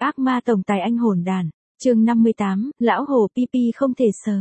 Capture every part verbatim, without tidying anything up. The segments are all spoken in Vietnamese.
Ác ma tổng tài anh hồn đàn, chương năm mươi tám, lão hồ Pi không thể sờ.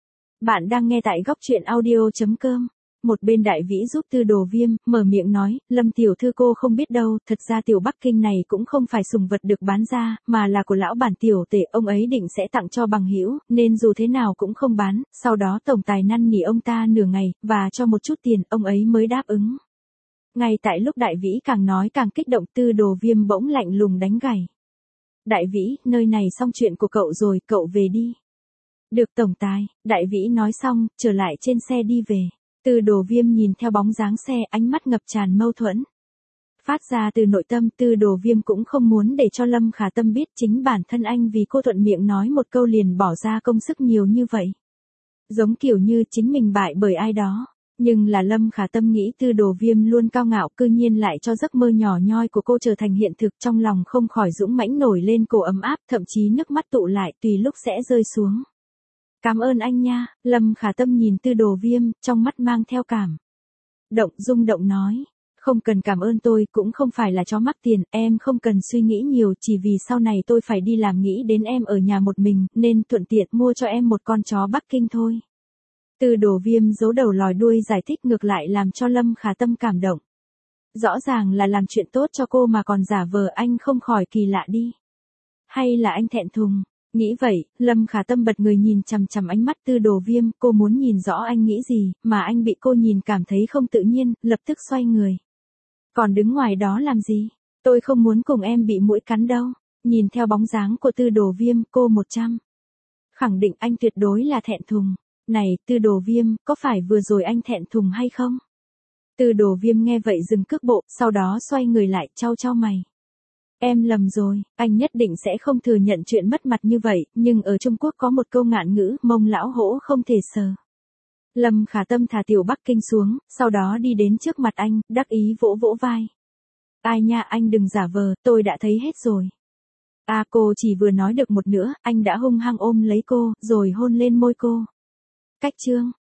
Bạn đang nghe tại góc truyện audio chấm com. Một bên Đại Vĩ giúp Tư Đồ Viêm, mở miệng nói, Lâm tiểu thư cô không biết đâu, thật ra tiểu Bắc Kinh này cũng không phải sùng vật được bán ra, mà là của lão bản tiểu tể, ông ấy định sẽ tặng cho bằng hữu, nên dù thế nào cũng không bán, sau đó tổng tài năn nỉ ông ta nửa ngày, và cho một chút tiền, ông ấy mới đáp ứng. Ngay tại lúc Đại Vĩ càng nói càng kích động, Tư Đồ Viêm bỗng lạnh lùng đánh gảy. Đại Vĩ, nơi này xong chuyện của cậu rồi, cậu về đi. Được tổng tài, Đại Vĩ nói xong, trở lại trên xe đi về. Tư Đồ Viêm nhìn theo bóng dáng xe, ánh mắt ngập tràn mâu thuẫn. Phát ra từ nội tâm, Tư Đồ Viêm cũng không muốn để cho Lâm Khả Tâm biết chính bản thân anh vì cô thuận miệng nói một câu liền bỏ ra công sức nhiều như vậy. Giống kiểu như chính mình bại bởi ai đó. Nhưng là Lâm Khả Tâm nghĩ Tư Đồ Viêm luôn cao ngạo, cư nhiên lại cho giấc mơ nhỏ nhoi của cô trở thành hiện thực, trong lòng không khỏi dũng mãnh nổi lên cổ ấm áp, thậm chí nước mắt tụ lại tùy lúc sẽ rơi xuống. Cảm ơn anh nha, Lâm Khả Tâm nhìn Tư Đồ Viêm, trong mắt mang theo cảm động, rung động nói. Không cần cảm ơn tôi, cũng không phải là chó mắc tiền, em không cần suy nghĩ nhiều, chỉ vì sau này tôi phải đi làm nghĩ đến em ở nhà một mình, nên thuận tiện mua cho em một con chó Bắc Kinh thôi. Tư Đồ Viêm giấu đầu lòi đuôi giải thích ngược lại làm cho Lâm Khả Tâm cảm động. Rõ ràng là làm chuyện tốt cho cô mà còn giả vờ, anh không khỏi kỳ lạ đi. Hay là anh thẹn thùng? Nghĩ vậy, Lâm Khả Tâm bật người nhìn chằm chằm ánh mắt Tư Đồ Viêm, cô muốn nhìn rõ anh nghĩ gì, mà anh bị cô nhìn cảm thấy không tự nhiên, lập tức xoay người. Còn đứng ngoài đó làm gì? Tôi không muốn cùng em bị muỗi cắn đâu. Nhìn theo bóng dáng của Tư Đồ Viêm, cô một trăm khẳng định anh tuyệt đối là thẹn thùng. Này, Tư Đồ Viêm, có phải vừa rồi anh thẹn thùng hay không? Tư Đồ Viêm nghe vậy dừng cước bộ, sau đó xoay người lại, chau chau mày. Em lầm rồi, anh nhất định sẽ không thừa nhận chuyện mất mặt như vậy, nhưng ở Trung Quốc có một câu ngạn ngữ, mông lão hổ không thể sờ. Lâm Khả Tâm thả tiểu Bắc Kinh xuống, sau đó đi đến trước mặt anh, đắc ý vỗ vỗ vai. Ai nha, anh đừng giả vờ, tôi đã thấy hết rồi. À, cô chỉ vừa nói được một nữa, anh đã hung hăng ôm lấy cô, rồi hôn lên môi cô. Cách chương